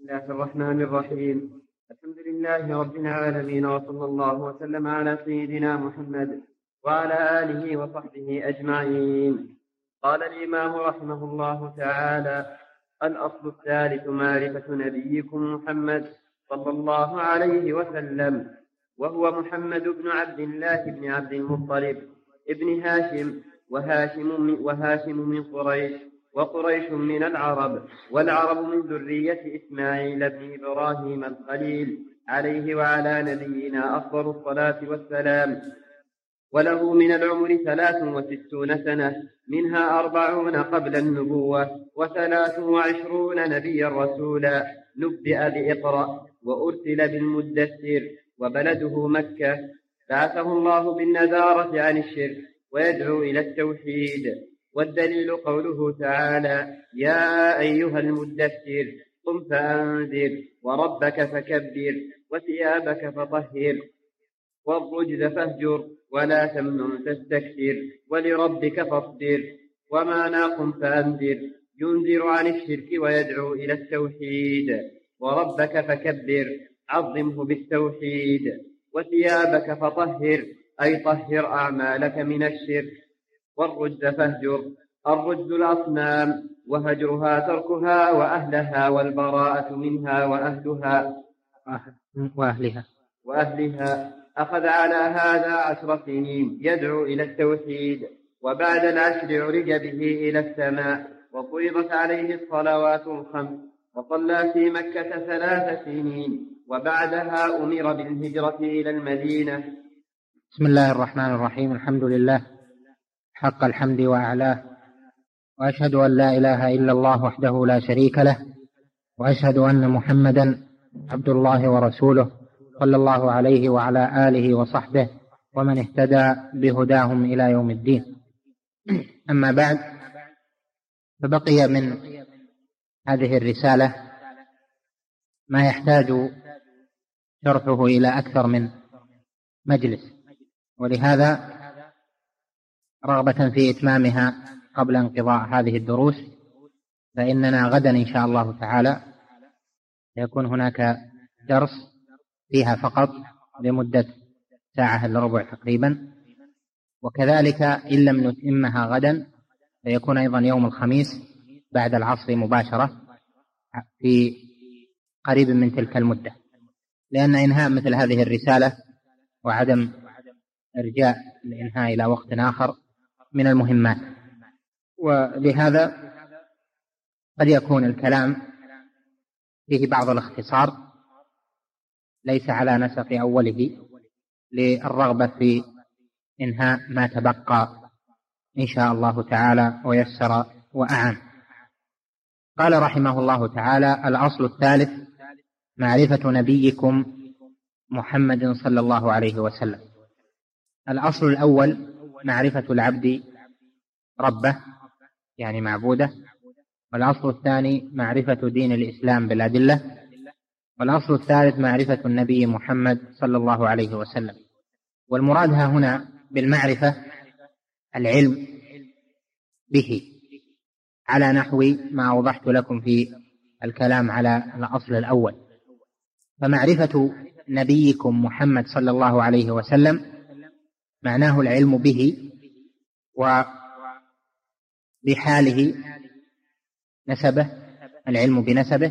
الله الرحمن الرحيم. الحمد لله رب العالمين، وصلى الله وسلم على سيدنا محمد وعلى آله وصحبه أجمعين. قال الإمام رحمه الله تعالى: الأصل الثالث معرفة نبيكم محمد صلى الله عليه وسلم، وهو محمد بن عبد الله بن عبد المطلب ابن هاشم، وهاشم من قريش، وقريش من العرب، والعرب من ذرية إسماعيل بن إبراهيم الخليل عليه وعلى نبينا أفضل الصلاة والسلام. وله من العمر 63 سنة، منها 40 قبل النبوة، 23 نبيا رسولا، نبئ بإقرأ، وأرسل بالمدثر، وبلده مكة. بعثه الله بالنذارة عن الشرك ويدعو إلى التوحيد. والدليل قوله تعالى: يا أيها المدثر قم فأنذر وربك فكبر وثيابك فطهر والرجز فاهجر ولا تمنن تستكثر ولربك فاصبر. ومعنى قم فأنذر ينذر عن الشرك ويدعو إلى التوحيد. وربك فكبر عظمه بالتوحيد. وثيابك فطهر أي طهر أعمالك من الشرك. والرجز فاهجر، الرجز الأصنام، وهجرها تركها وأهلها، والبراءة منها وأهلها. أخذ على هذا 10 سنين يدعو إلى التوحيد، وبعد العشر عرج به إلى السماء، وفرضت عليه الصلوات ال5، وصلى في مكة 3 سنين، وبعدها أمر بالهجرة إلى المدينة. بسم الله الرحمن الرحيم. الحمد لله حق الحمد وأعلاه، وأشهد أن لا إله إلا الله وحده لا شريك له، وأشهد أن محمدا عبد الله ورسوله صلى الله عليه وعلى آله وصحبه ومن اهتدى بهداهم إلى يوم الدين. أما بعد، فبقي من هذه الرسالة ما يحتاج شرحه إلى أكثر من مجلس، ولهذا رغبة في إتمامها قبل انقضاء هذه الدروس، فإننا غدا إن شاء الله تعالى يكون هناك درس فيها فقط لمدة 1 ساعة إلا ربع تقريبا، وكذلك إن لم نتمها غدا فيكون أيضا يوم الخميس بعد العصر مباشرة في قريب من تلك المدة، لأن إنهاء مثل هذه الرسالة وعدم إرجاء الإنهاء إلى وقت آخر من المهمات، ولهذا قد يكون الكلام فيه بعض الاختصار ليس على نسق أوله للرغبة في إنهاء ما تبقى إن شاء الله تعالى ويسر وأعان. قال رحمه الله تعالى: الأصل الثالث معرفة نبيكم محمد صلى الله عليه وسلم. الأصل الأول معرفة العبد ربه، يعني معبوده. والأصل الثاني معرفة دين الإسلام بالأدلة. والأصل الثالث معرفة النبي محمد صلى الله عليه وسلم. والمراد هنا بالمعرفة العلم به، على نحو ما أوضحت لكم في الكلام على الأصل الأول. فمعرفة نبيكم محمد صلى الله عليه وسلم معناه العلم به وبحاله، نسبه، العلم بنسبه،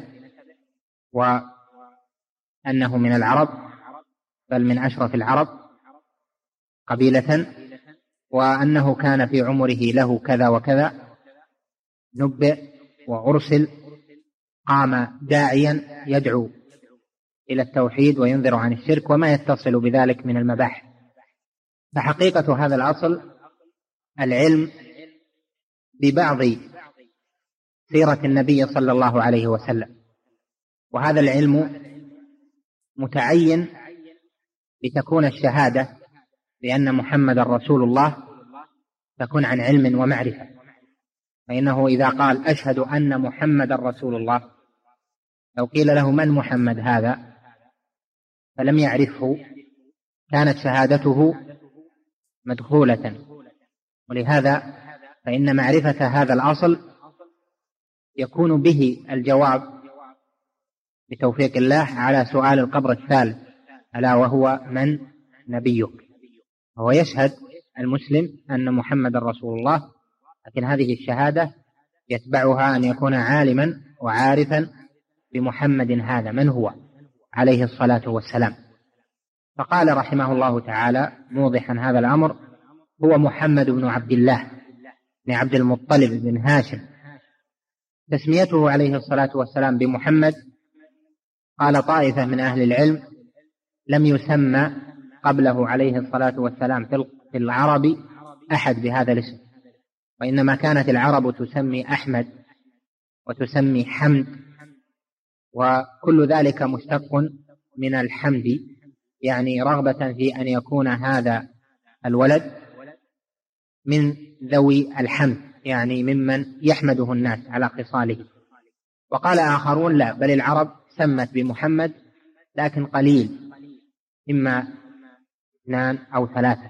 وأنه من العرب، بل من أشرف العرب قبيلة، وأنه كان في عمره له كذا وكذا، نبئ وأرسل، قام داعيا يدعو إلى التوحيد وينذر عن الشرك وما يتصل بذلك من المباحث. فحقيقة هذا الأصل العلم ببعض سيرة النبي صلى الله عليه وسلم، وهذا العلم متعين لتكون الشهادة بأن محمد رسول الله تكون عن علم ومعرفة. فإنه إذا قال أشهد أن محمد رسول الله، لو قيل له من محمد هذا فلم يعرفه كانت شهادته مدخولة. ولهذا فإن معرفة هذا الأصل يكون به الجواب بتوفيق الله على سؤال القبر الثالث، ألا وهو من نبيك. هو يشهد المسلم أن محمد رسول الله، لكن هذه الشهادة يتبعها أن يكون عالما وعارفا بمحمد هذا من هو عليه الصلاة والسلام. فقال رحمه الله تعالى موضحا هذا الأمر: هو محمد بن عبد الله بن عبد المطلب بن هاشم. تسميته عليه الصلاة والسلام بمحمد، قال طائفة من أهل العلم: لم يسمى قبله عليه الصلاة والسلام في العرب أحد بهذا الاسم، وإنما كانت العرب تسمي أحمد وتسمي حمد، وكل ذلك مشتق من الحمد، يعني رغبة في أن يكون هذا الولد من ذوي الحمد، يعني ممن يحمده الناس على خصاله. وقال آخرون: لا، بل العرب سمت بمحمد لكن قليل، إما 2 أو 3.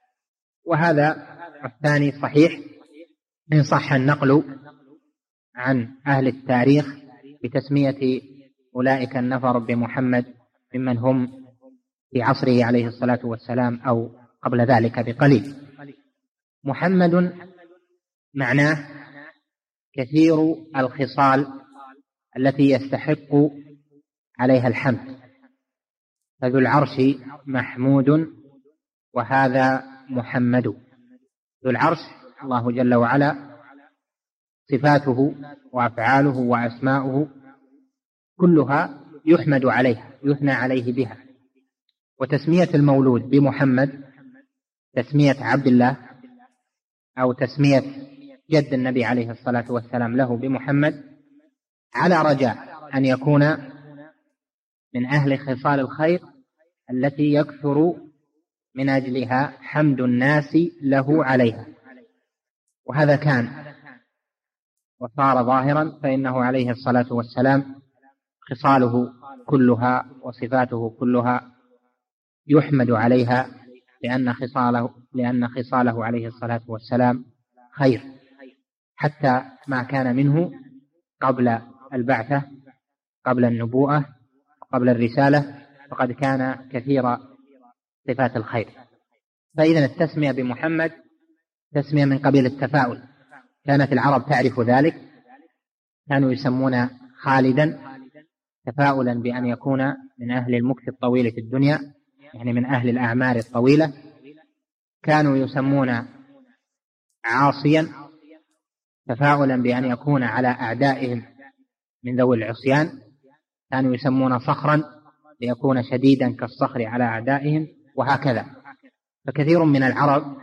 وهذا الثاني صحيح إن صح النقل عن أهل التاريخ بتسمية أولئك النفر بمحمد ممن هم في عصره عليه الصلاة والسلام أو قبل ذلك بقليل. محمد معناه كثير الخصال التي يستحق عليها الحمد، فذو العرش محمود وهذا محمد. ذو العرش الله جل وعلا، صفاته وأفعاله وأسماؤه كلها يحمد عليها، يثنى عليه بها. وتسمية المولود بمحمد، تسمية عبد الله أو تسمية جد النبي عليه الصلاة والسلام له بمحمد، على رجاء أن يكون من أهل خصال الخير التي يكثر من أجلها حمد الناس له عليها. وهذا كان وصار ظاهرا، فإنه عليه الصلاة والسلام خصاله كلها وصفاته كلها يحمد عليها، لأن خصاله عليه الصلاة والسلام خير، حتى ما كان منه قبل البعثة، قبل النبوءة، قبل الرسالة، فقد كان كثير صفات الخير. فإذا التسمية بمحمد تسمية من قبيل التفاؤل، كانت العرب تعرف ذلك، كانوا يسمون خالدا تفاؤلا بأن يكون من أهل المكث الطويل في الدنيا، يعني من أهل الأعمار الطويلة. كانوا يسمون عاصيا تفاؤلا بأن يكون على أعدائهم من ذوي العصيان. كانوا يسمون صخرا ليكون شديدا كالصخر على أعدائهم، وهكذا. فكثير من العرب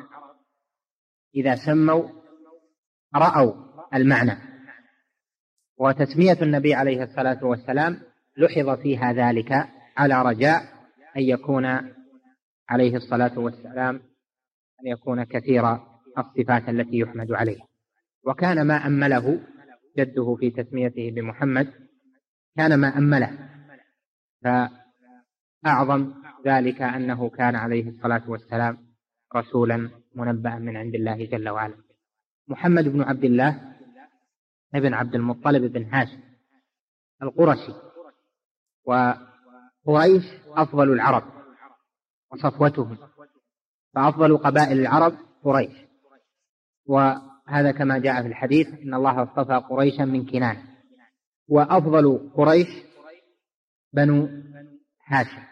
إذا سموا رأوا المعنى. وتسمية النبي عليه الصلاة والسلام لحظ فيها ذلك على رجاء أن يكون عليه الصلاة والسلام أن يكون كثير الصفات التي يحمد عليها. وكان ما أمله جده في تسميته بمحمد، كان ما أمله، فأعظم ذلك أنه كان عليه الصلاة والسلام رسولا منبأ من عند الله جل وعلا. محمد بن عبد الله ابن عبد المطلب بن هاشم القرشي. وقريش أفضل العرب وصفوتهم، فأفضل قبائل العرب قريش، وهذا كما جاء في الحديث: إن الله اصطفى قريشا من كنانة. وأفضل قريش بنو هاشم،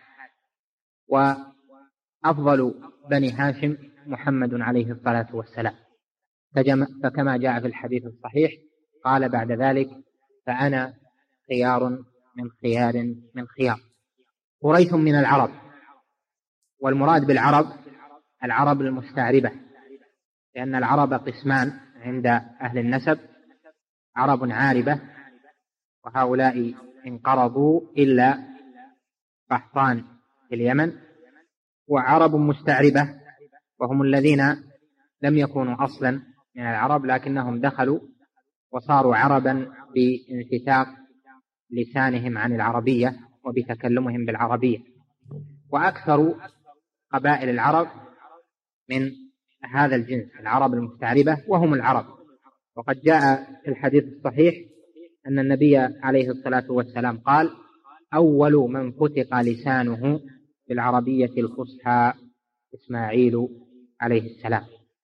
وأفضل بني هاشم محمد عليه الصلاة والسلام. فكما جاء في الحديث الصحيح قال بعد ذلك: فأنا خيار من خيار من خيار. قريش من العرب، والمراد بالعرب العرب المستعربة، لأن العرب قسمان عند أهل النسب: عرب عاربة، وهؤلاء انقرضوا إلا قحطان في اليمن، وعرب مستعربة وهم الذين لم يكونوا أصلا من العرب لكنهم دخلوا وصاروا عربا بانفتاق لسانهم عن العربية وبتكلمهم بالعربية. وأكثر قبائل العرب من هذا الجنس العرب المستعربة وهم العرب. وقد جاء في الحديث الصحيح أن النبي عليه الصلاة والسلام قال: أول من فتق لسانه بالعربية الفصحى إسماعيل عليه السلام.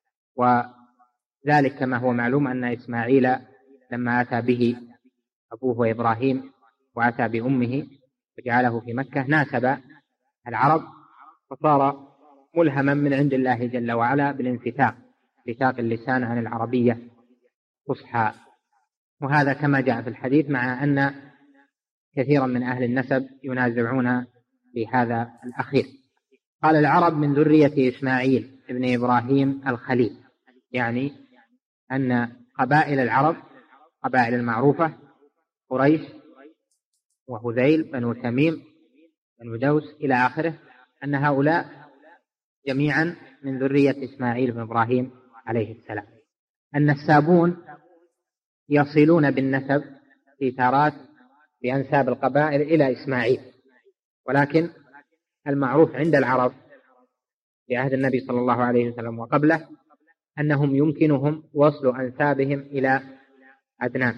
وذلك كما هو معلوم أن إسماعيل لما أتى به أبوه إبراهيم وأتى بأمه وجعله في مكة ناسب العرب، فصار ملهما من عند الله جل وعلا بالانفتاق اللسان عن العربية فصحى. وهذا كما جاء في الحديث، مع أن كثيرا من أهل النسب ينازعون في هذا الأخير. قال العرب من ذرية إسماعيل ابن إبراهيم الخليل، يعني أن قبائل العرب قبائل المعروفة قريش وهذيل بنو تميم بنو دوس إلى آخره، أن هؤلاء جميعا من ذرية إسماعيل بن إبراهيم عليه السلام. النسابون يصلون بالنسب في تارات بأنساب القبائل إلى إسماعيل، ولكن المعروف عند العرب في عهد النبي صلى الله عليه وسلم وقبله أنهم يمكنهم وصل أنسابهم إلى عدنان،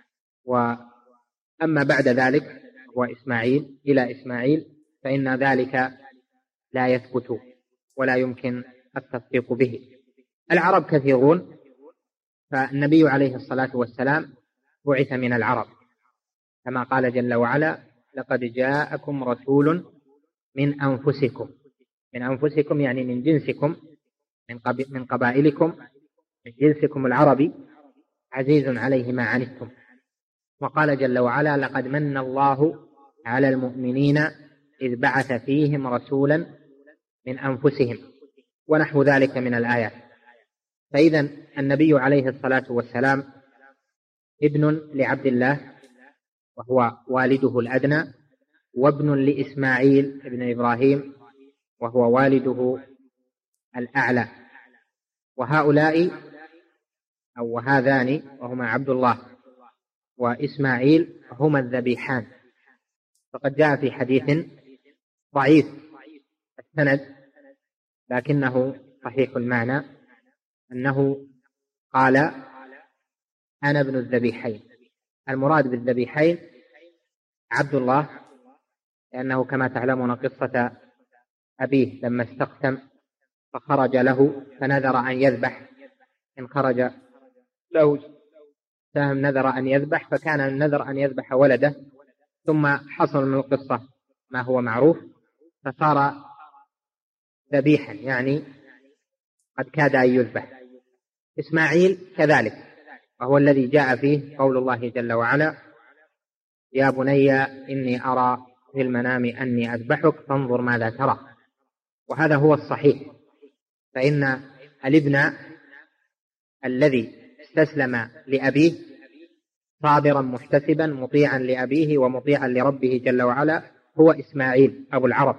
وأما بعد ذلك وإسماعيل إلى إسماعيل فإن ذلك لا يثبت ولا يمكن التصديق به. العرب كثيرون، فالنبي عليه الصلاة والسلام بعث من العرب كما قال جل وعلا: لقد جاءكم رسول من أنفسكم. من أنفسكم يعني من جنسكم، من قبائلكم، من جنسكم العربي، عزيز عليه ما عنتم. وقال جل وعلا: لقد من الله على المؤمنين إذ بعث فيهم رسولا من أنفسهم، ونحو ذلك من الآيات. فإذا النبي عليه الصلاة والسلام ابن لعبد الله وهو والده الأدنى، وابن لإسماعيل ابن إبراهيم وهو والده الأعلى. وهؤلاء أو وهذان وهما عبد الله وإسماعيل هما الذبيحان. فقد جاء في حديث ضعيف السند لكنه صحيح المعنى أنه قال: أنا ابن الذبيحين. المراد بالذبيحين عبد الله، لأنه كما تعلمون قصة أبيه لما استقسم فخرج له فنذر أن يذبح، إن خرج له سهم نذر أن يذبح، فكان النذر أن يذبح ولده، ثم حصل من القصة ما هو معروف فصار ذبيحا، يعني قد كاد أن يذبح. إسماعيل كذلك، وهو الذي جاء فيه قول الله جل وعلا: يا بني إني أرى في المنام أني أذبحك فانظر ماذا ترى. وهذا هو الصحيح، فإن الابن الذي استسلم لأبيه صابرا محتسبا مطيعا لأبيه ومطيعا لربه جل وعلا هو إسماعيل أبو العرب.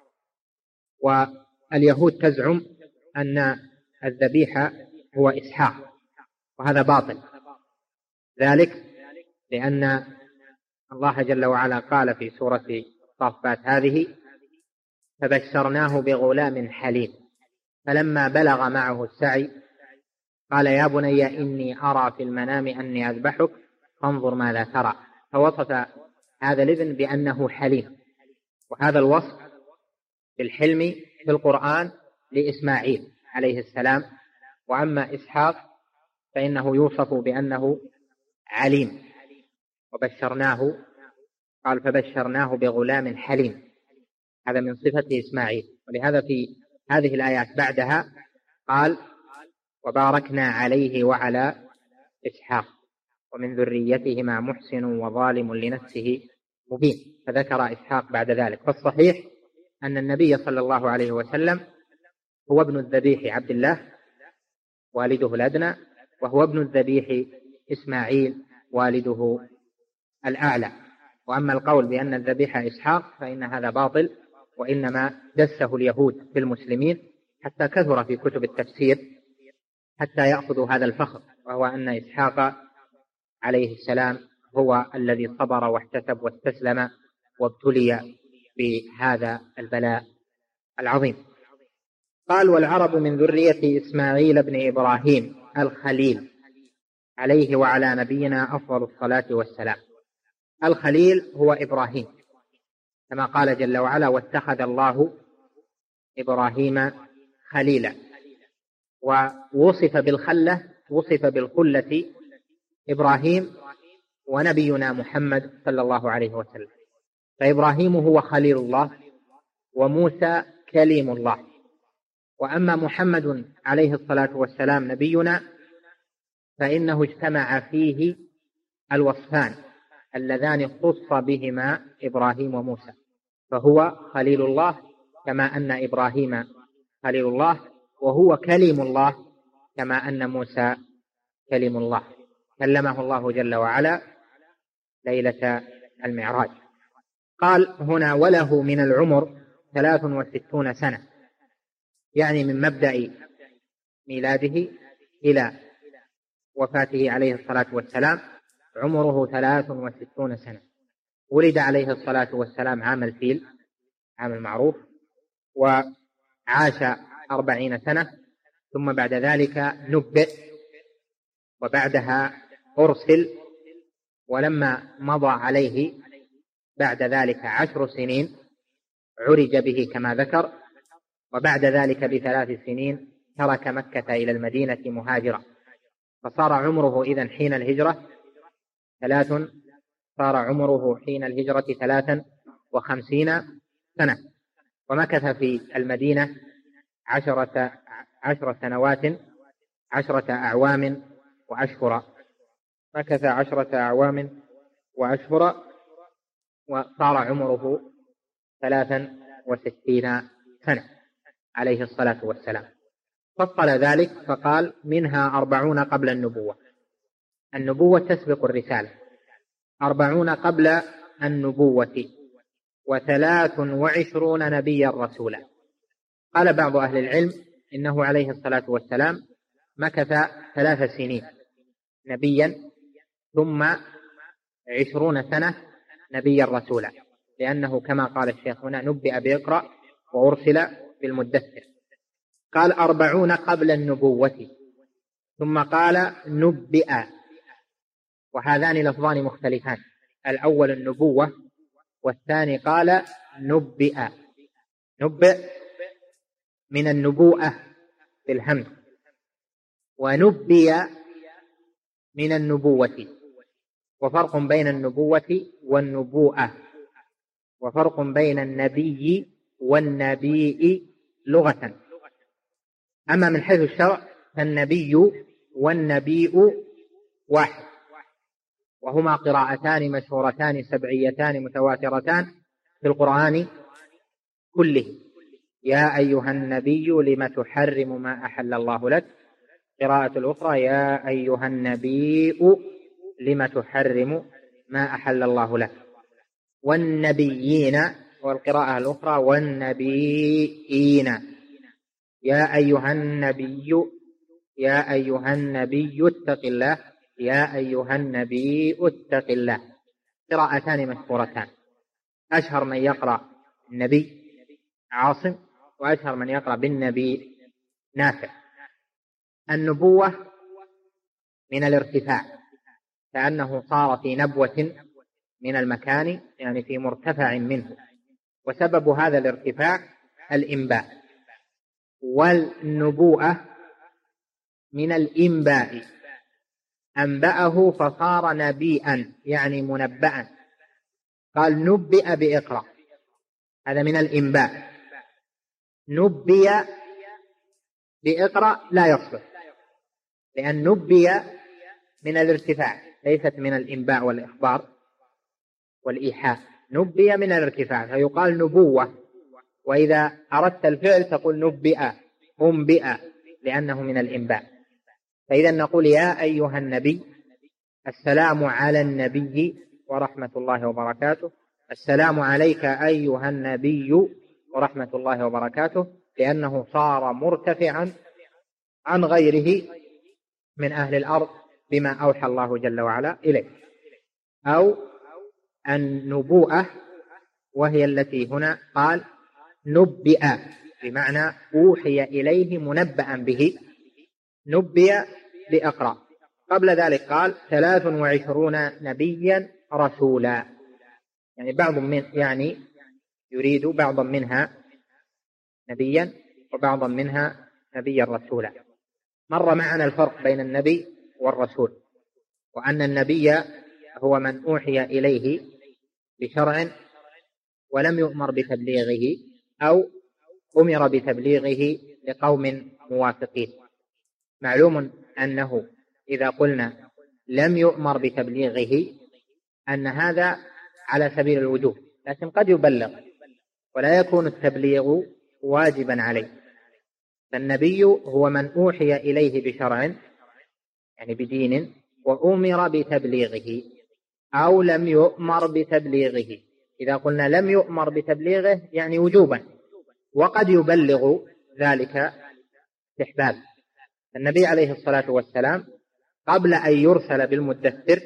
واليهود تزعم أن الذبيح هو إسحاق، وهذا باطل، ذلك لأن الله جل وعلا قال في سورة الصافات هذه: فبشرناه بغلام حليم فلما بلغ معه السعي قال يا بني إني أرى في المنام أني أذبحك فانظر ماذا ترى. فوصف هذا الابن بأنه حليم، وهذا الوصف بالحلم في القرآن لإسماعيل عليه السلام. وأما إسحاق فإنه يوصف بأنه عليم، وبشرناه قال فبشرناه بغلام حليم، هذا من صفة إسماعيل. ولهذا في هذه الآيات بعدها قال وباركنا عليه وعلى إسحاق ومن ذريتهما محسن وظالم لنفسه مبين، فذكر إسحاق بعد ذلك. فالصحيح أن النبي صلى الله عليه وسلم هو ابن الذبيح عبد الله والده الأدنى، وهو ابن الذبيح إسماعيل والده الأعلى. وأما القول بأن الذبيح إسحاق فإن هذا باطل، وإنما دسه اليهود في المسلمين حتى كثر في كتب التفسير حتى يأخذوا هذا الفخر، وهو أن إسحاق عليه السلام هو الذي صبر واحتسب واستسلم وابتلي بهذا البلاء العظيم. قال والعرب من ذرية إسماعيل بن إبراهيم الخليل عليه وعلى نبينا أفضل الصلاة والسلام. الخليل هو إبراهيم، كما قال جل وعلا: واتخذ الله إبراهيم خليلا. ووصف بالخلة إبراهيم ونبينا محمد صلى الله عليه وسلم. فإبراهيم هو خليل الله، وموسى كليم الله. وأما محمد عليه الصلاة والسلام نبينا فإنه اجتمع فيه الوصفان اللذان اختص بهما إبراهيم وموسى، فهو خليل الله كما أن إبراهيم خليل الله، وهو كليم الله كما أن موسى كليم الله. كلمه الله جل وعلا ليلة المعراج. قال هنا: وله من العمر 63 سنة، يعني من مبدأ ميلاده إلى وفاته عليه الصلاة والسلام عمره 63 سنة. ولد عليه الصلاة والسلام عام الفيل، عام المعروف، وعاش 40 سنة، ثم بعد ذلك نبئ، وبعدها أرسل، ولما مضى عليه بعد ذلك 10 سنين عرج به كما ذكر، وبعد ذلك ب3 سنين ترك مكة إلى المدينة مهاجرا، فصار عمره إذن حين الهجرة 53 سنة، ومكث في المدينة 10 سنوات 10 أعوام وأشهر. مكث 10 أعوام وأشهر، وصار عمره 63 سنة عليه الصلاة والسلام. فصل ذلك فقال: منها 40 قبل النبوة. النبوة تسبق الرسالة، 40 قبل النبوة، 23 نبيا رسولا. قال بعض أهل العلم إنه عليه الصلاة والسلام مكث 3 سنين نبيا، ثم 20 سنة نبيا رسولا، لأنه كما قال الشيخ هنا: نبئ بإقرأ وأرسل بالمدثر. قال 40 قبل النبوة، ثم قال نبئ، وهذان لفظان مختلفان، الأول النبوة، والثاني قال نبئ. نبئ من النبوءة بالهمز، ونبئ من النبوة، وفرق بين النبوة والنبوءة، وفرق بين النبي والنبيء لغة. أما من حيث الشرع فالنبي والنبيء واحد، وهما قراءتان مشهورتان سبعيتان متواترتان في القرآن كله: يا أيها النبي لم تحرم ما أحل الله لك. قراءة الأخرى: يا أيها النبي لم تحرم ما أحل الله لك. والنبيين، والقراءة الأخرى: والنبيين. يا أيها النبي، يا أيها النبي اتق الله، يا أيها النبي اتق الله. قراءتان مشهورتان، أشهر من يقرأ النبي عاصم، وأشهر من يقرأ بالنبي نافع. النبوة من الارتفاع، كأنه صار في نبوة من المكان، يعني في مرتفع منه، وسبب هذا الارتفاع الإنباء. والنبوءة من الإنباء، أنبأه فصار نبيئا، يعني منبأ. قال نبئ بإقرأ، هذا من الإنباء. نبئ بإقرأ لا يصلح، لأن نبئ من الارتفاع، ليست من الإنباء والإخبار والإيحاء. نبئ من الارتفاع فيقال نبوة، وإذا أردت الفعل تقول نبئ، أنبئ، لأنه من الإنباء. فإذا نقول: يا أيها النبي، السلام على النبي ورحمة الله وبركاته. السلام عليك أيها النبي ورحمة الله وبركاته، لأنه صار مرتفعا عن غيره من أهل الأرض بما أوحى الله جل وعلا إليه. أو النبوءة، وهي التي هنا قال نبئ، بمعنى أوحي إليه منبأ به، نبئ بأقرأ. قبل ذلك قال 23 نبيا رسولا، يعني بعض من يريد بعضا منها نبيا وبعضا منها نبيا رسولا. مر معنا الفرق بين النبي والرسول، وأن النبي هو من أوحي إليه بشرع ولم يؤمر بتبليغه أو أمر بتبليغه لقوم موافقين. معلوم أنه إذا قلنا لم يؤمر بتبليغه أن هذا على سبيل الوجوب، لكن قد يبلغ ولا يكون التبليغ واجبا عليه. فالنبي هو من أوحي إليه بشرع يعني بدين وأمر بتبليغه أو لم يؤمر بتبليغه. إذا قلنا لم يؤمر بتبليغه يعني وجوبا، وقد يبلغ ذلك استحباب. النبي عليه الصلاة والسلام قبل أن يرسل بالمدثر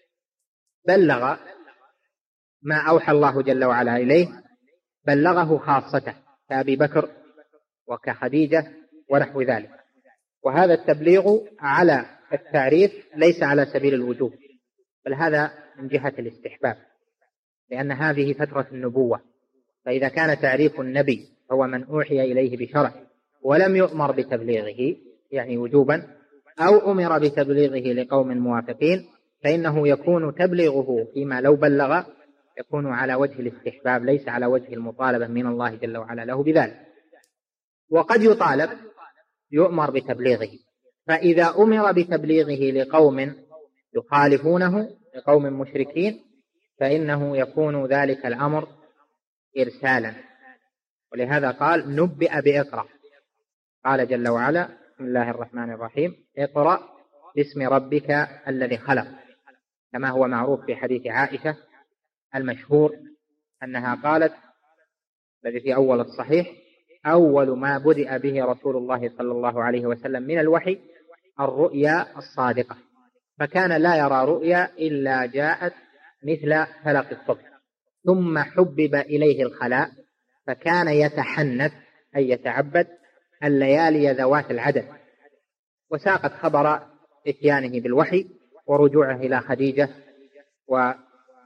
بلغ ما أوحى الله جل وعلا إليه، بلغه خاصته كأبي بكر وكخديجة ونحو ذلك. وهذا التبليغ على التعريف ليس على سبيل الوجوب، بل هذا من جهة الاستحباب، لأن هذه فترة النبوة. فإذا كان تعريف النبي هو من أوحي إليه بشرع ولم يؤمر بتبليغه يعني وجوبا، أو أمر بتبليغه لقوم موافقين، فإنه يكون تبليغه فيما لو بلغ يكون على وجه الاستحباب ليس على وجه المطالبة من الله جل وعلا له بذلك. وقد يطالب يؤمر بتبليغه، فإذا أمر بتبليغه لقوم يخالفونه لقوم مشركين فإنه يكون ذلك الأمر إرسالا. ولهذا قال نبئ بإقرأ. قال جل وعلا بسم الله الرحمن الرحيم اقرأ باسم ربك الذي خلق، كما هو معروف في حديث عائشة المشهور أنها قالت الذي في أول الصحيح أول ما بدأ به رسول الله صلى الله عليه وسلم من الوحي الرؤيا الصادقة، فكان لا يرى رؤيا إلا جاءت مثل فلق الصبح، ثم حبب إليه الخلاء فكان يتحنث أي يتعبد الليالي ذوات العدد. وساقت خبر إتيانه بالوحي ورجوعه إلى خديجة وما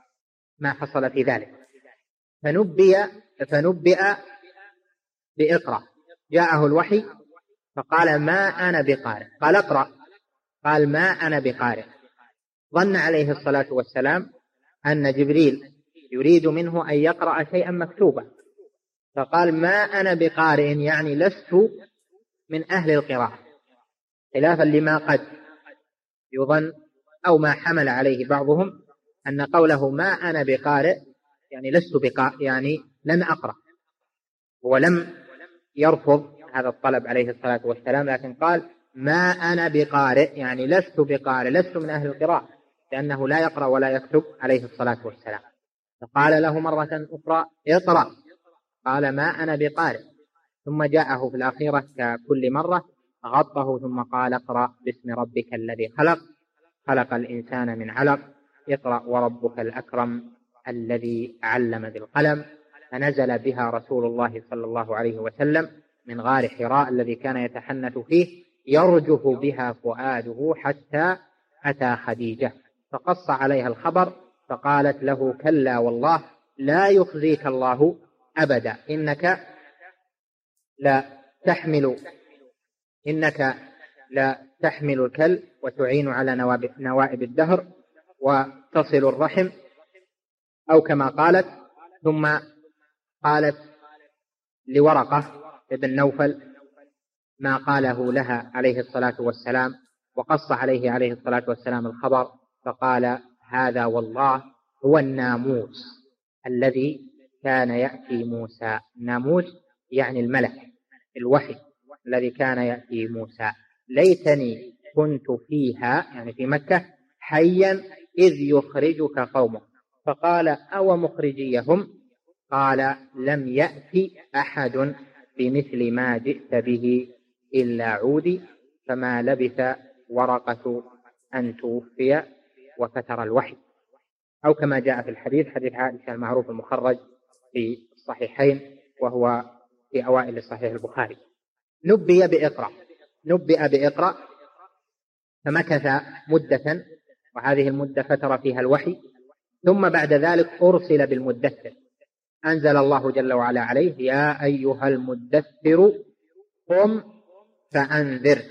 حصل في ذلك. فنبئ بإقرأ، جاءه الوحي فقال ما أنا بقارئ، قال اقرأ، قال ما أنا بقارئ. ظن عليه الصلاة والسلام أن جبريل يريد منه أن يقرأ شيئا مكتوبا، فقال ما أنا بقارئ يعني لست من أهل القراءة، خلافا لما قد يظن أو ما حمل عليه بعضهم أن قوله ما أنا بقارئ يعني لست بقارئ يعني لن أقرأ. ولم يرفض هذا الطلب عليه الصلاة والسلام، لكن قال ما أنا بقارئ يعني لست بقارئ، لست من أهل القراءة، لأنه لا يقرأ ولا يكتب عليه الصلاة والسلام. فقال له مرة أخرى اقرأ، قال ما أنا بقارئ، ثم جاءه في الأخيرة ككل مرة غطه ثم قال اقرأ باسم ربك الذي خلق، خلق الإنسان من علق، اقرأ وربك الأكرم الذي علم بالقلم. فنزل بها رسول الله صلى الله عليه وسلم من غار حراء الذي كان يتحنث فيه، يرجف بها فؤاده حتى أتى خديجة فقص عليها الخبر، فقالت له كلا والله لا يخزيك الله أبدا، إنك لا تحمل الكل وتعين على نوائب الدهر وتصل الرحم، أو كما قالت. ثم قالت لورقة ابن نوفل ما قاله لها عليه الصلاة والسلام، وقص عليه عليه الصلاة والسلام الخبر، فقال هذا والله هو الناموس الذي كان يأتي موسى. الناموس يعني الملك الوحي الذي كان يأتي موسى، ليتني كنت فيها يعني في مكة حيا إذ يخرجك قومك. فقال أو مخرجيهم؟ قال لم يأتي أحد بمثل ما جئت به إلا عودي، فما لبث ورقة أن توفي وفتر الوحي، أو كما جاء في الحديث حديث عائشة المعروف المخرج في الصحيحين وهو في أوائل صحيح البخاري. نبئ بإقرأ فمكث مدة، وهذه المدة فتر فيها الوحي، ثم بعد ذلك أرسل بالمدثر. أنزل الله جل وعلا عليه: يا أيها المدثر قم فأنذر.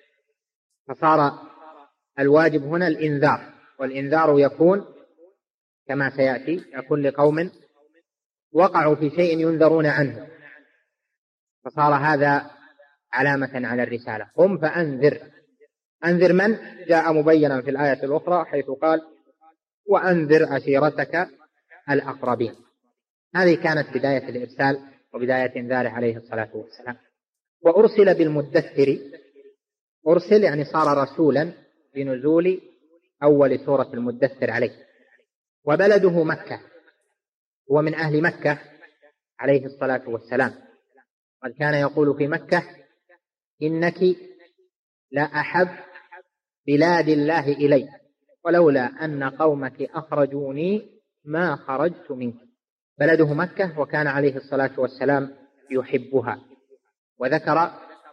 فصار الواجب هنا الإنذار، والإنذار يكون كما سيأتي، يكون لقوم وقعوا في شيء ينذرون عنه، فصار هذا علامة على الرسالة. قم فأنذر. أنذر من؟ جاء مبينا في الآية الأخرى حيث قال: وأنذر عشيرتك الأقربين. هذه كانت بداية الإرسال وبداية إنذاره عليه الصلاة والسلام. وأرسل بالمدثر، أرسل يعني صار رسولا بنزول أول سورة المدثر عليه. وبلده مكة، هو من أهل مكة عليه الصلاة والسلام، قد كان يقول في مكة: إنك لا أحب بلاد الله إلي، ولولا أن قومك أخرجوني ما خرجت منك. بلده مكة، وكان عليه الصلاة والسلام يحبها. وذكر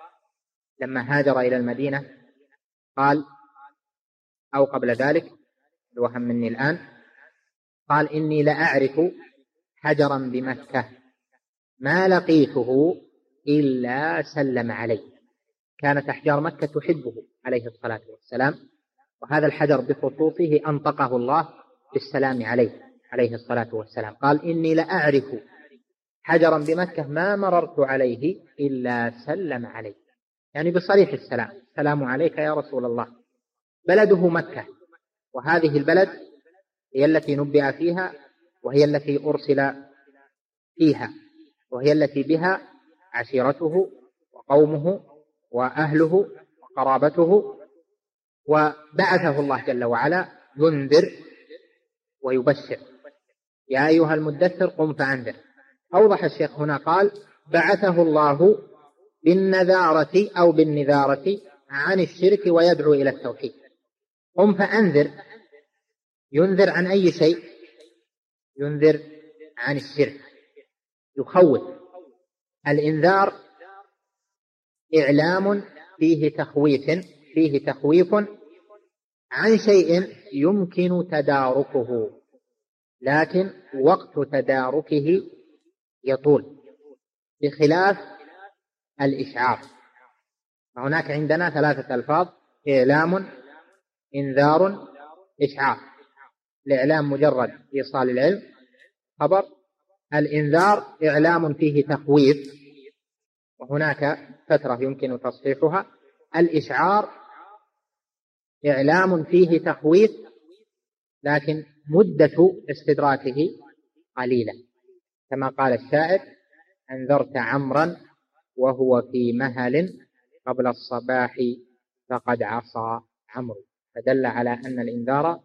لما هاجر إلى المدينة قال، أو قبل ذلك الوهم مني الآن، قال: إني لأعرف حجرا بمكة ما لقيته إلا سلم علي. كانت أحجار مكة تحبه عليه الصلاة والسلام، وهذا الحجر بخصوصه أنطقه الله بالسلام عليه الصلاة والسلام. قال: إني لأعرف حجرا بمكة ما مررت عليه إلا سلم علي، يعني بصريح السلام: السلام عليك يا رسول الله. بلده مكة، وهذه البلد هي التي نبئ فيها، وهي التي أرسل فيها، وهي التي بها عشيرته وقومه وأهله وقرابته. وبعثه الله جل وعلا ينذر ويبشر: يا أيها المدثر قم فأنذر. أوضح الشيخ هنا قال: بعثه الله بالنذارة أو بالنذارة عن الشرك ويدعو إلى التوحيد. قم فأنذر، ينذر عن أي شيء؟ ينذر عن الشرك، يخوف. الإنذار إعلام فيه تخويف عن شيء يمكن تداركه، لكن وقت تداركه يطول، بخلاف الإشعار. فهناك عندنا 3 ألفاظ: إعلام، إنذار، إشعار. الإعلام مجرد إيصال العلم، خبر. الإنذار إعلام فيه تخويف، وهناك فترة يمكن تصحيحها. الإشعار إعلام فيه تخويف لكن مدة استدراكه قليلة، كما قال الشاعر: أنذرت عمرا وهو في مهل قبل الصباح فقد عصى عمرو. فدل على أن الإنذار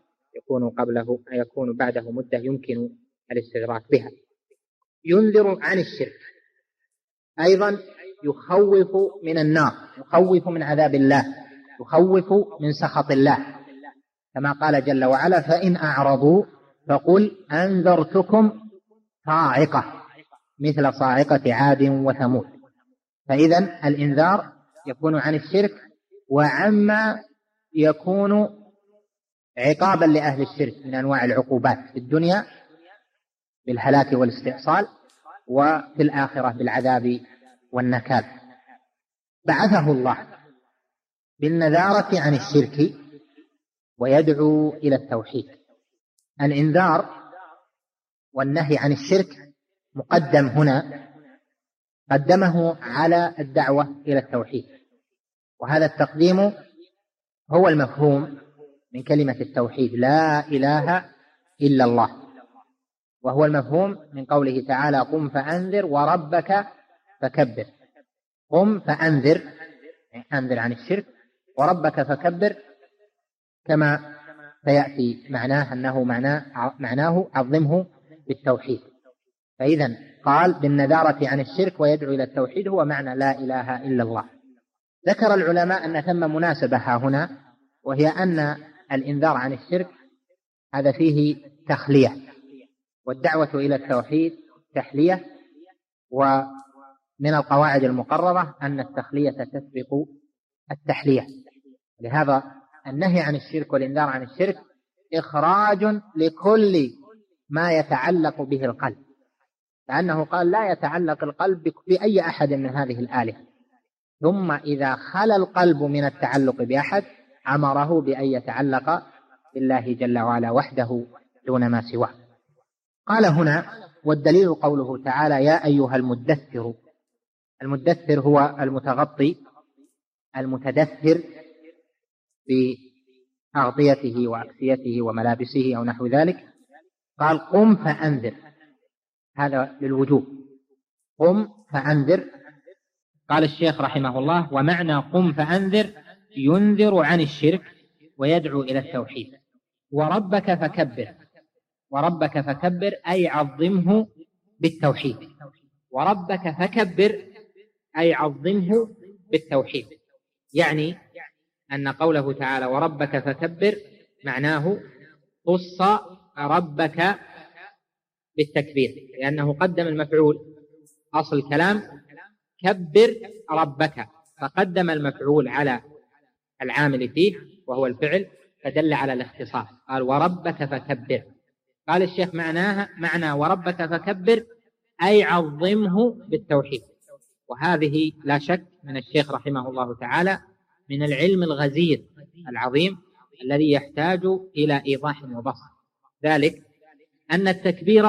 يكون بعده مدة يمكن الاستدراك بها. ينذر عن الشرك، أيضا يخوف من النار، يخوف من عذاب الله، يخوف من سخط الله، كما قال جل وعلا: فإن أعرضوا فقل أنذرتكم صاعقة مثل صاعقة عاد وثمود. فإذن الإنذار يكون عن الشرك وعما يكون عقابا لأهل الشرك من أنواع العقوبات في الدنيا بالهلاك والاستئصال، وفي الآخرة بالعذاب والنكال. بعثه الله بالنذارة عن الشرك ويدعو إلى التوحيد. الإنذار والنهي عن الشرك مقدم هنا، قدمه على الدعوة إلى التوحيد، وهذا التقديم هو المفهوم من كلمة التوحيد: لا إله إلا الله، وهو المفهوم من قوله تعالى: قم فأنذر وربك فكبر. قم فأنذر، أنذر عن الشرك، وربك فكبر، كما سيأتي معناه أنه معناه عظمه بالتوحيد. فإذا قال بالنذارة عن الشرك ويدعو إلى التوحيد هو معنى لا إله إلا الله. ذكر العلماء أن ثم مناسبة هنا، وهي أن الإنذار عن الشرك هذا فيه تخلية، والدعوة إلى التوحيد تحلية، ومن القواعد المقررة أن التخلية تسبق التحلية. لهذا النهي عن الشرك والإنذار عن الشرك إخراج لكل ما يتعلق به القلب، كأنه قال لا يتعلق القلب بأي أحد من هذه الآلهة، ثم إذا خلا القلب من التعلق بأحد أمره بأن يتعلق بالله جل وعلا وحده دون ما سواه. قال هنا: والدليل قوله تعالى: يا أيها المدثر. المدثر هو المتغطي المتدثر بأغطيته وأكسيته وملابسه أو نحو ذلك. قال: قم فأنذر، هذا للوجوب، قم فأنذر. قال الشيخ رحمه الله: ومعنى قم فأنذر ينذر عن الشرك ويدعو إلى التوحيد. وربك فكبر، وربك فكبر أي عظمه بالتوحيد، وربك فكبر أي عظمه بالتوحيد. يعني أن قوله تعالى وربك فكبر معناه خص ربك بالتكبير، لأنه قدم المفعول، أصل الكلام كبر ربك، فقدم المفعول على العامل فيه وهو الفعل، فدل على الاختصاص. قال وربك فكبر. قال الشيخ معنى وربك فكبر أي عظمه بالتوحيد. وهذه لا شك من الشيخ رحمه الله تعالى من العلم الغزير العظيم الذي يحتاج إلى إيضاح وبسط. ذلك أن التكبير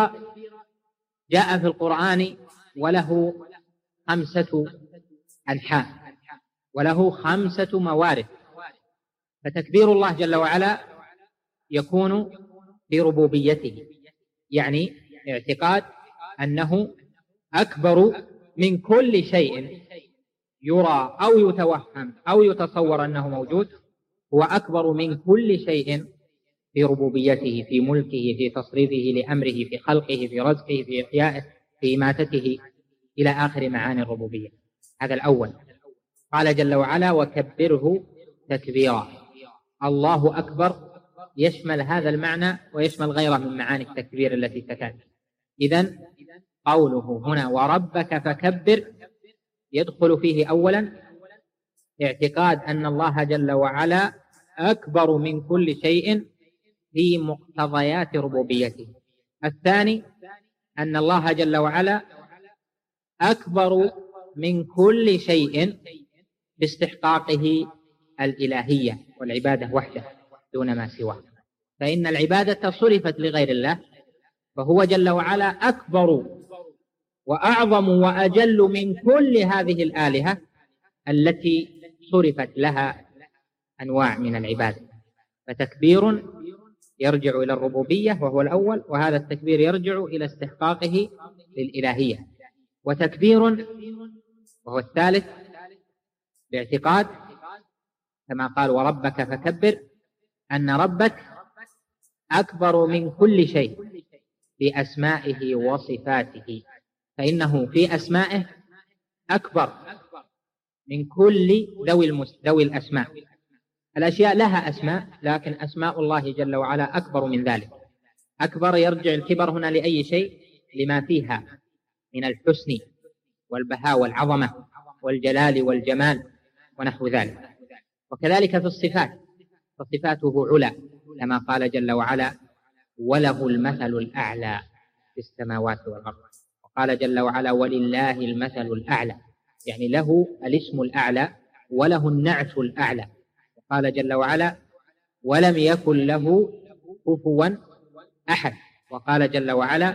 جاء في القرآن وله 5 أنحاء وله 5 موارد. فتكبير الله جل وعلا يكون في ربوبيته، يعني اعتقاد أنه أكبر من كل شيء يرى أو يتوهم أو يتصور أنه موجود، هو أكبر من كل شيء في ربوبيته، في ملكه، في تصريفه لأمره، في خلقه، في رزقه، في إحيائه، في إماتته، إلى آخر معاني الربوبية. هذا الأول. قال جل وعلا وكبره تكبيرا. الله أكبر يشمل هذا المعنى ويشمل غيره من معاني التكبير التي تكاد. إذن قوله هنا وربك فكبر يدخل فيه أولا اعتقاد أن الله جل وعلا أكبر من كل شيء في مقتضيات ربوبيته. الثاني أن الله جل وعلا أكبر من كل شيء باستحقاقه الإلهية والعبادة وحده دون ما سواه، فإن العبادة صرفت لغير الله، فهو جل وعلا أكبر وأعظم وأجل من كل هذه الآلهة التي صرفت لها أنواع من العبادة. فتكبير يرجع إلى الربوبية وهو الأول، وهذا التكبير يرجع إلى استحقاقه للإلهية. وتكبير وهو الثالث باعتقاد كما قال وربك فكبر أن ربك أكبر من كل شيء بأسمائه وصفاته، فإنه في أسمائه أكبر من كل ذوي الأسماء. الأشياء لها أسماء، لكن أسماء الله جل وعلا أكبر من ذلك. أكبر يرجع الكبر هنا لأي شيء؟ لما فيها من الحسن والبهاء والعظمة والجلال والجمال ونحو ذلك. وكذلك في الصفات، فصفاته علا كما قال جل وعلا وله المثل الأعلى في السماوات والأرض. وقال جل وعلا ولله المثل الأعلى، يعني له الاسم الأعلى وله النعت الأعلى. وقال جل وعلا ولم يكن له كفوا أحد. وقال جل وعلا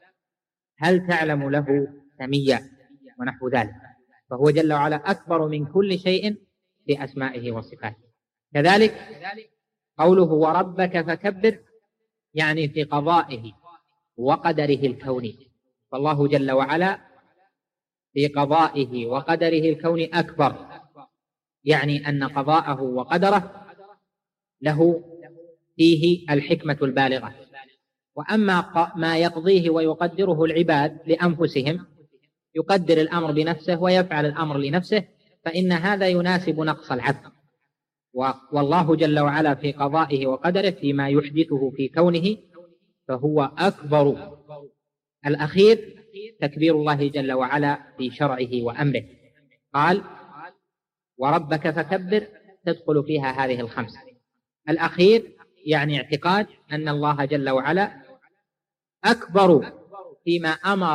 هل تعلم له سميا ونحو ذلك. فهو جل وعلا أكبر من كل شيء في أسمائه وصفاته. كذلك قوله وربك فكبر يعني في قضائه وقدره الكوني، فالله جل وعلا في قضائه وقدره الكوني أكبر، يعني أن قضاءه وقدره له فيه الحكمة البالغة. وأما ما يقضيه ويقدره العباد لأنفسهم، يقدر الأمر بنفسه ويفعل الأمر لنفسه، فإن هذا يناسب نقص العبد. والله جل وعلا في قضائه وقدره فيما يحدثه في كونه فهو أكبر. الأخير تكبير الله جل وعلا في شرعه وأمره. قال وربك فكبر تدخل فيها هذه الخمسة. الأخير يعني اعتقاد أن الله جل وعلا أكبر فيما أمر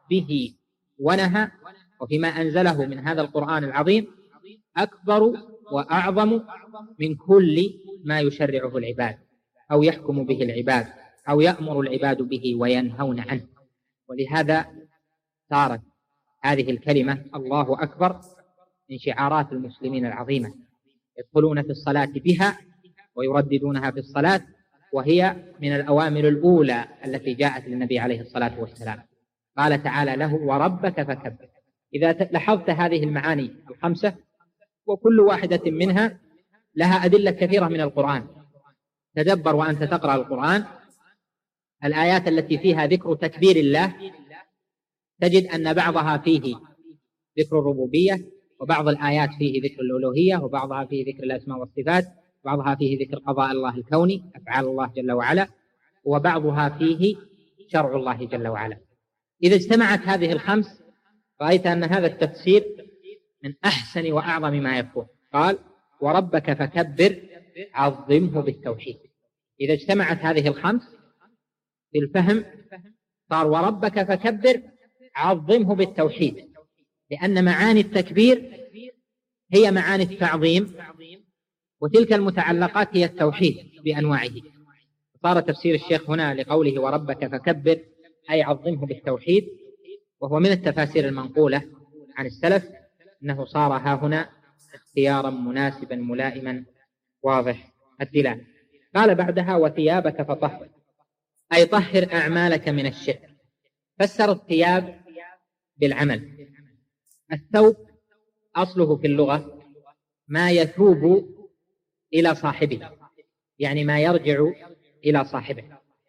به ونهى وفيما أنزله من هذا القرآن العظيم أكبر وأعظم من كل ما يشرعه العباد أو يحكم به العباد أو يأمر العباد به وينهون عنه. ولهذا صارت هذه الكلمة الله أكبر من شعارات المسلمين العظيمة، يدخلون في الصلاة بها ويرددونها في الصلاة، وهي من الأوامر الأولى التي جاءت للنبي عليه الصلاة والسلام. قال تعالى له: وربك فكبر. إذا لاحظت هذه المعاني الخمسة وكل واحدة منها لها أدلة كثيرة من القرآن، تدبر وأنت تقرأ القرآن الآيات التي فيها ذكر تكبير الله تجد أن بعضها فيه ذكر الربوبية، وبعض الآيات فيه ذكر الألوهية، وبعضها فيه ذكر الأسماء والصفات، وبعضها فيه ذكر قضاء الله الكوني أفعال الله جل وعلا، وبعضها فيه شرع الله جل وعلا. إذا اجتمعت هذه الخمس رأيت أن هذا التفسير من أحسن وأعظم ما يكون. قال: وربك فكبر عظمه بالتوحيد. إذا اجتمعت هذه الخمس في الفهم صار وربك فكبر عظمه بالتوحيد، لأن معاني التكبير هي معاني التعظيم، وتلك المتعلقات هي التوحيد بأنواعه. صار تفسير الشيخ هنا لقوله وربك فكبر أي عظمه بالتوحيد، وهو من التفاسير المنقولة عن السلف، أنه صار ها هنا اختيارا مناسبا ملائما واضح الدلالة. قال بعدها: وثيابك فطهر أي طهر أعمالك من الشرك. فسر الثياب بالعمل. الثوب أصله في اللغة ما يثوب إلى صاحبه، يعني ما يرجع إلى صاحبه.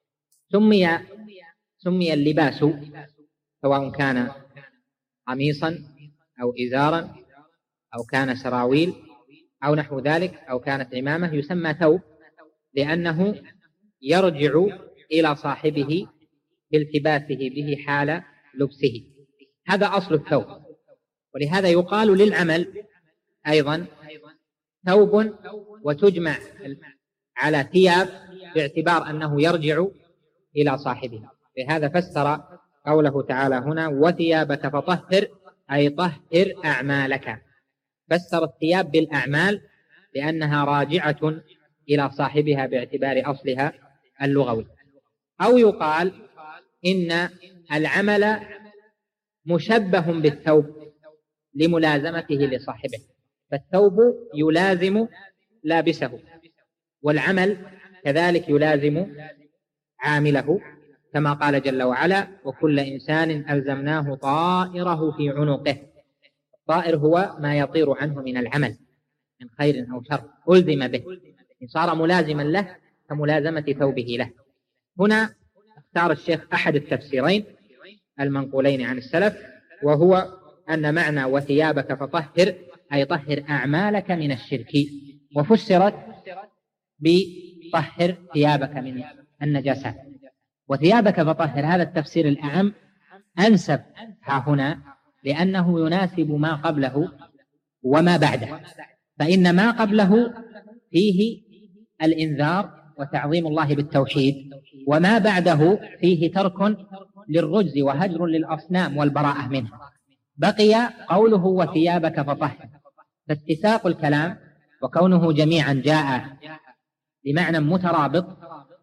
سمي اللباس سواء كان قميصا أو إزارا أو كان سراويل أو نحو ذلك أو كانت عمامة، يسمى ثوب لأنه يرجع إلى صاحبه بالتباسه به حال لبسه. هذا أصل الثوب. ولهذا يقال للعمل أيضا ثوب، وتجمع على ثياب باعتبار أنه يرجع إلى صاحبه. لهذا فسر قوله تعالى هنا: وثيابك فطهر أي طهر أعمالك. فسر الثياب بالأعمال لأنها راجعة إلى صاحبها باعتبار أصلها اللغوي. أو يقال إن العمل مشبه بالثوب لملازمته لصاحبه، فالثوب يلازم لابسه، والعمل كذلك يلازم عامله، كما قال جل وعلا: وكل إنسان ألزمناه طائره في عنقه. الطائر هو ما يطير عنه من العمل من خير أو شر، ألزم به، صار ملازما له كملازمة ثوبه له. هنا اختار الشيخ أحد التفسيرين المنقولين عن السلف، وهو أن معنى وثيابك فطهر أي طهر أعمالك من الشرك، وفسرت بطهر ثيابك من النجاسات. وثيابك فطهر هذا التفسير الأعم أنسب ها هنا، لأنه يناسب ما قبله وما بعده. فإن ما قبله فيه الإنذار وتعظيم الله بالتوحيد، وما بعده فيه ترك للرجز وهجر للأصنام والبراءة منه. بقي قوله وثيابك فطهر، فاتساق الكلام وكونه جميعا جاء بمعنى مترابط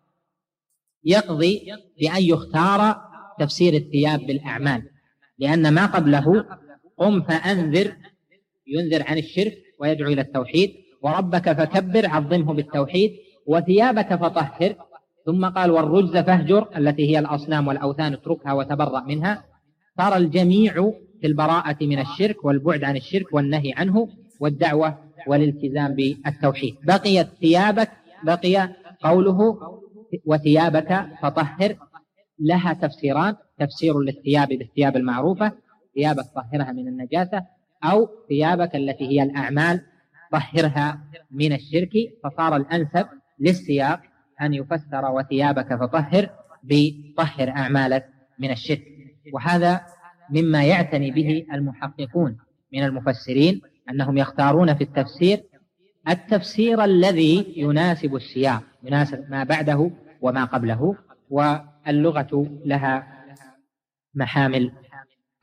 يقضي بأن يختار تفسير الثياب بالأعمال، لأن ما قبله قم فأنذر ينذر عن الشرك ويدعو إلى التوحيد، وربك فكبر عظمه بالتوحيد، وثيابك فطهر، ثم قال والرجز فاهجر التي هي الأصنام والأوثان اتركها وتبرأ منها. صار الجميع في البراءة من الشرك والبعد عن الشرك والنهي عنه والدعوة والالتزام بالتوحيد. بقي قوله وثيابك فطهر لها تفسيران: تفسير للثياب بالثياب المعروفة، ثيابك طهرها من النجاسة، أو ثيابك التي هي الأعمال طهرها من الشرك. فصار الأنسب للسياق أن يفسر وثيابك فطهر بطهر أعمالك من الشرك. وهذا مما يعتني به المحققون من المفسرين، أنهم يختارون في التفسير الذي يناسب السياق، يناسب ما بعده وما قبله. واللغة لها محامل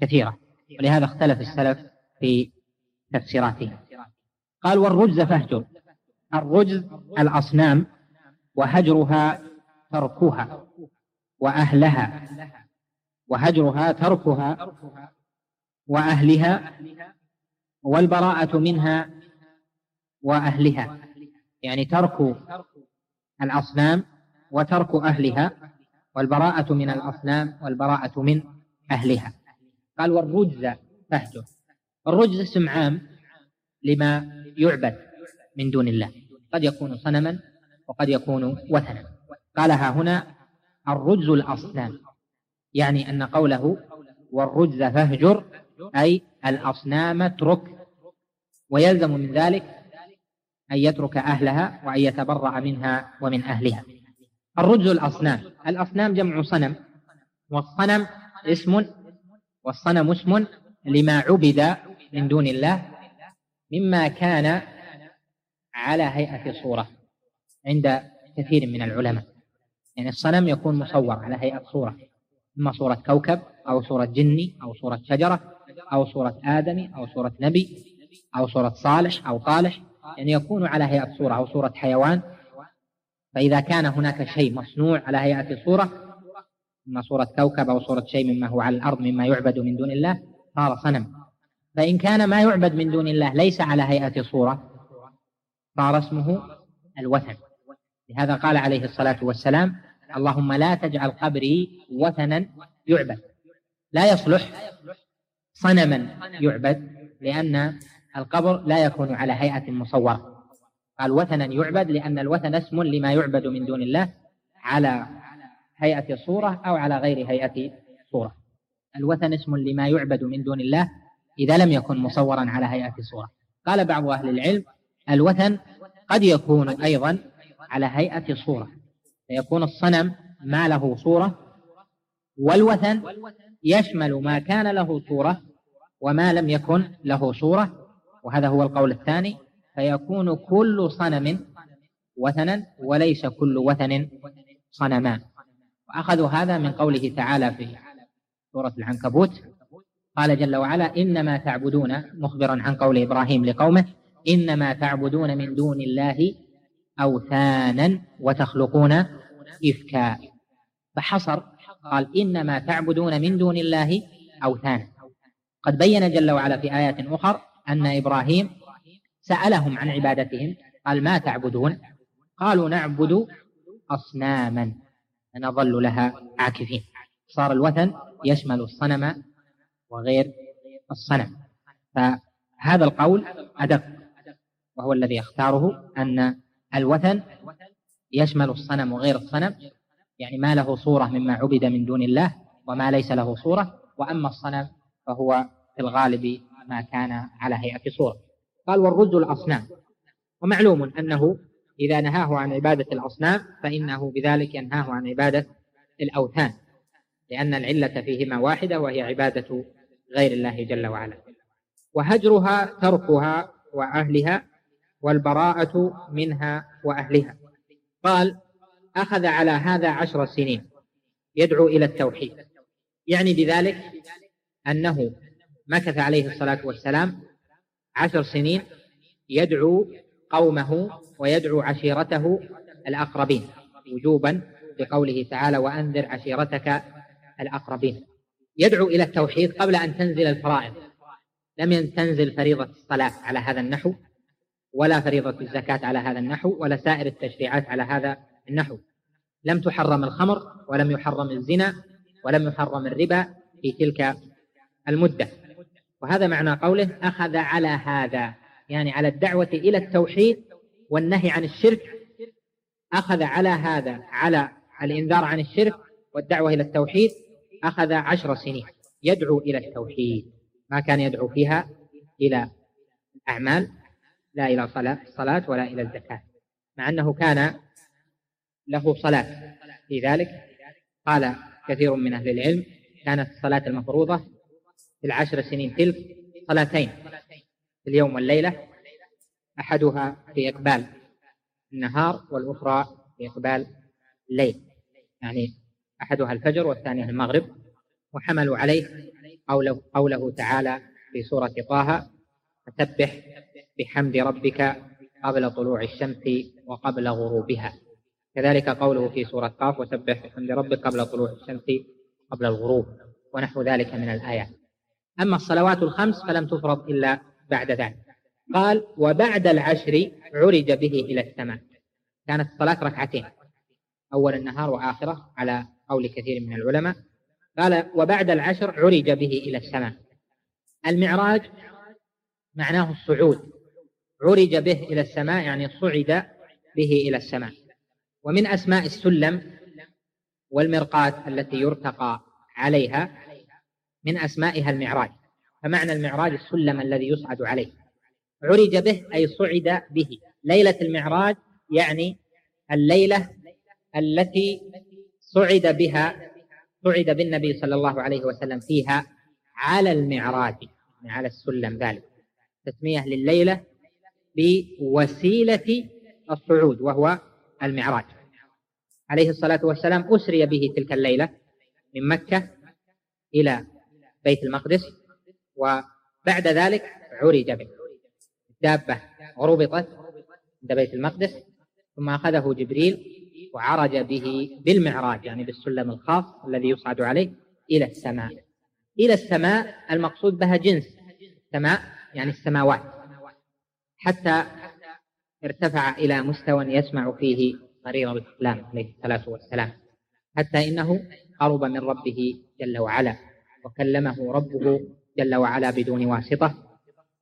كثيرة، ولهذا اختلف السلف في تفسيراته. قال والرجز فاهجر. الرجز الأصنام، وهجرها تركها وأهلها، وهجرها تركها وأهلها، والبراءة منها وأهلها، يعني ترك الأصنام وترك أهلها، والبراءة من الأصنام والبراءة من أهلها. قال والرجز فاهجر. الرجز اسم عام لما يعبد من دون الله، قد يكون صنما وقد يكون وثنا. قالها هنا الرجز الأصنام، يعني أن قوله والرجز فاهجر أي الأصنام اترك، ويلزم من ذلك أن يترك أهلها وأن يتبرأ منها ومن أهلها. الرجز الأصنام، الأصنام جمع صنم، والصنم اسم لما عبد من دون الله مما كان على هيئة صورة عند كثير من العلماء. يعني الصنم يكون مصور على هيئة صورة، إما صورة كوكب أو صورة جني أو صورة شجرة أو صورة آدمي أو صورة نبي أو صورة صالح أو طالح، يعني يكون على هيئة صورة أو صورة حيوان. فإذا كان هناك شيء مصنوع على هيئة صورة، إما صورة كوكب أو صورة شيء مما هو على الأرض مما يعبد من دون الله، صار صنم. فإن كان ما يعبد من دون الله ليس على هيئة صورة، صار اسمه الوثن. لهذا قال عليه الصلاة والسلام اللهم لا تجعل قبري وثنا يعبد. لا يصلح صنما يعبد، لأن القبر لا يكون على هيئة مصورة. قال وثنا يعبد لأن الوثن اسم لما يعبد من دون الله على هيئة صورة أو على غير هيئة صورة. الوثن اسم لما يعبد من دون الله إذا لم يكن مصورا على هيئة صورة. قال بعض أهل العلم الوثن قد يكون أيضا على هيئة صورة، فيكون الصنم ما له صورة، والوثن يشمل ما كان له صورة وما لم يكن له صورة، وهذا هو القول الثاني، فيكون كل صنم وثنا وليس كل وثن صنمان. وأخذوا هذا من قوله تعالى في سورة العنكبوت، قال جل وعلا إنما تعبدون، مخبرا عن قول إبراهيم لقومه إنما تعبدون من دون الله أوثانا وتخلقون إفكا، فحصر قال إنما تعبدون من دون الله أوثانا. قد بين جل وعلا في آيات أخرى أن إبراهيم سألهم عن عبادتهم، قال ما تعبدون؟ قالوا نعبد أصناما نظل لها عاكفين. صار الوثن يشمل الصنم وغير الصنم. فهذا القول أدق، وهو الذي اختاره، أن الوثن يشمل الصنم وغير الصنم، يعني ما له صورة مما عبد من دون الله وما ليس له صورة، وأما الصنم فهو في الغالب ما كان على هيئة صورة. قال والرجز الأصنام. ومعلوم أنه إذا نهاه عن عبادة الأصنام فإنه بذلك ينهاه عن عبادة الأوثان، لأن العلة فيهما واحدة وهي عبادة غير الله جل وعلا. وهجرها تركها وأهلها، والبراءة منها وأهلها. قال أخذ على هذا 10 سنين يدعو إلى التوحيد، يعني بذلك أنه مكث عليه الصلاة والسلام 10 سنين يدعو قومه ويدعو عشيرته الأقربين وجوبا، بقوله تعالى وأنذر عشيرتك الأقربين. يدعو إلى التوحيد قبل أن تنزل الفرائض. لم تنزل فريضة الصلاة على هذا النحو، ولا فريضة الزكاة على هذا النحو، ولا سائر التشريعات على هذا النحو. لم تحرم الخمر، ولم يحرم الزنا، ولم يحرم الربا في تلك المدة. وهذا معنى قوله أخذ على هذا، يعني على الدعوة إلى التوحيد والنهي عن الشرك. أخذ على هذا، على الإنذار عن الشرك والدعوة إلى التوحيد، أخذ 10 سنين يدعو إلى التوحيد، ما كان يدعو فيها إلى الأعمال، لا إلى صلاة ولا إلى الزكاة، مع أنه كان له صلاة في ذلك. قال كثير من أهل العلم كانت الصلاة المفروضة في 10 سنين تلك صلاتين في اليوم والليلة، أحدها في إقبال النهار والأخرى في إقبال الليل، يعني أحدها الفجر والثانية المغرب. وحملوا عليه قوله تعالى في سورة طه: فسبح بحمد ربك قبل طلوع الشمس وقبل غروبها. كذلك قوله في سورة قاف: وسبح بحمد ربك قبل طلوع الشمس قبل الغروب، ونحو ذلك من الآيات. أما الصلوات الخمس فلم تفرض إلا بعد ذلك. قال: وبعد العشر عرج به إلى السماء. كانت الصلاة ركعتين، أول النهار وآخره على قول كثير من العلماء. قال: وبعد العشر عرج به إلى السماء. المعراج معناه الصعود، عرج به إلى السماء يعني صعد به إلى السماء. ومن أسماء السلم والمرقاة التي يرتقى عليها من أسمائها المعراج، فمعنى المعراج السلم الذي يصعد عليه. عرج به أي صعد به. ليلة المعراج يعني الليلة التي صعد بالنبي صلى الله عليه وسلم فيها على المعراج، على السلم، ذلك تسمية لليلة بوسيلة الصعود وهو المعراج. عليه الصلاة والسلام أسري به تلك الليلة من مكة إلى بيت المقدس، وبعد ذلك عرج به. الدابة ربطت عند بيت المقدس، ثم أخذه جبريل وعرج به بالمعراج يعني بالسلم الخاص الذي يصعد عليه إلى السماء. إلى السماء المقصود بها جنس سماء يعني السماوات، حتى ارتفع إلى مستوى يسمع فيه قرير الأقلام عليه الصلاة والسلام، حتى إنه قرب من ربه جل وعلا وكلمه ربه جل وعلا بدون واسطة.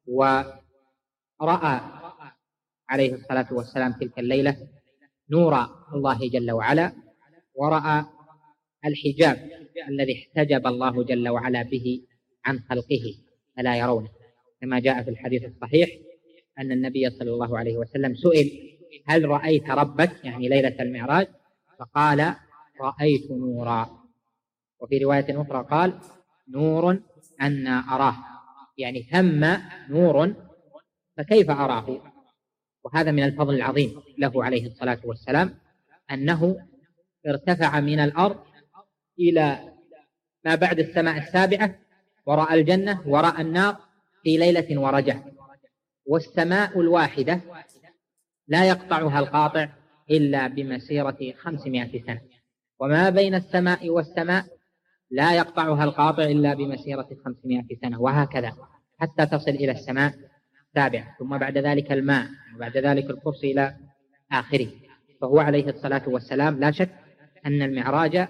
ورأى عليه الصلاة والسلام تلك الليلة نور الله جل وعلا، ورأى الحجاب الذي احتجب الله جل وعلا به عن خلقه فلا يرونه، كما جاء في الحديث الصحيح أن النبي صلى الله عليه وسلم سئل: هل رأيت ربك؟ يعني ليلة المعراج، فقال: رأيت نورا. وفي رواية أخرى قال: نور أنا أراه، يعني ثم نور فكيف أراه؟ وهذا من الفضل العظيم له عليه الصلاة والسلام أنه ارتفع من الأرض إلى ما بعد السماء السابعة، ورأى الجنة ورأى النار في ليلة ورجع. والسماء الواحدة لا يقطعها القاطع إلا بمسيرة 500 سنة، وما بين السماء والسماء لا يقطعها القاطع إلا بمسيرة 500 سنة، وهكذا حتى تصل إلى السماء السابعة، ثم بعد ذلك الماء، وبعد ذلك الكرسي إلى آخره. فهو عليه الصلاة والسلام لا شك أن المعراج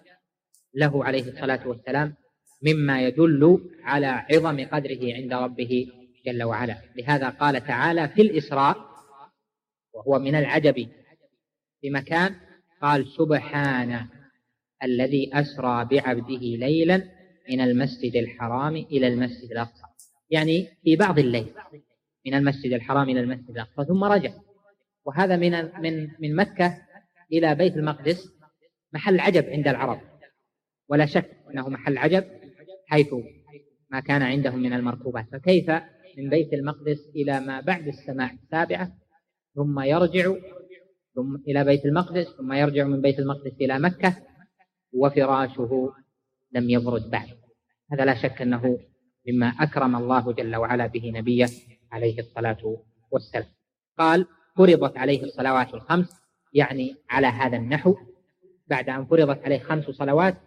له عليه الصلاة والسلام مما يدل على عظم قدره عند ربه جل وعلا. لهذا قال تعالى في الإسراء، وهو من العجب بمكان، قال: سبحان الذي أسرى بعبده ليلا من المسجد الحرام إلى المسجد الأقصى، يعني في بعض الليل من المسجد الحرام إلى المسجد الأقصى ثم رجع. وهذا من مكة إلى بيت المقدس محل عجب عند العرب، ولا شك أنه محل عجب حيث ما كان عندهم من المركوبات، فكيف من بيت المقدس إلى ما بعد السماء السابعة ثم يرجع إلى بيت المقدس، ثم يرجع من بيت المقدس إلى مكة وفراشه لم يبرد بعد. هذا لا شك أنه مما أكرم الله جل وعلا به نبيه عليه الصلاة والسلام. قال: فرضت عليه الصلوات الخمس، يعني على هذا النحو، بعد أن فرضت عليه 5 صلوات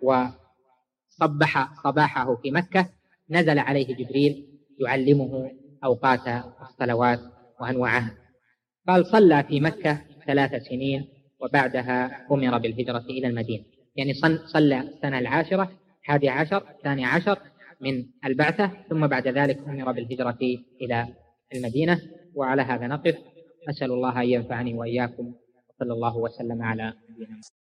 وصبح صباحه في مكة نزل عليه جبريل يعلمه أوقات الصلوات وأنواعها. قال: صلى في مكة 3 سنين، وبعدها أمر بالهجرة إلى المدينة، يعني صلى السنة 10 11 12 من البعثة، ثم بعد ذلك أمر بالهجرة إلى المدينة. وعلى هذا نقف. أسأل الله أن ينفعني وإياكم، وصلى الله وسلم على نبينا محمد.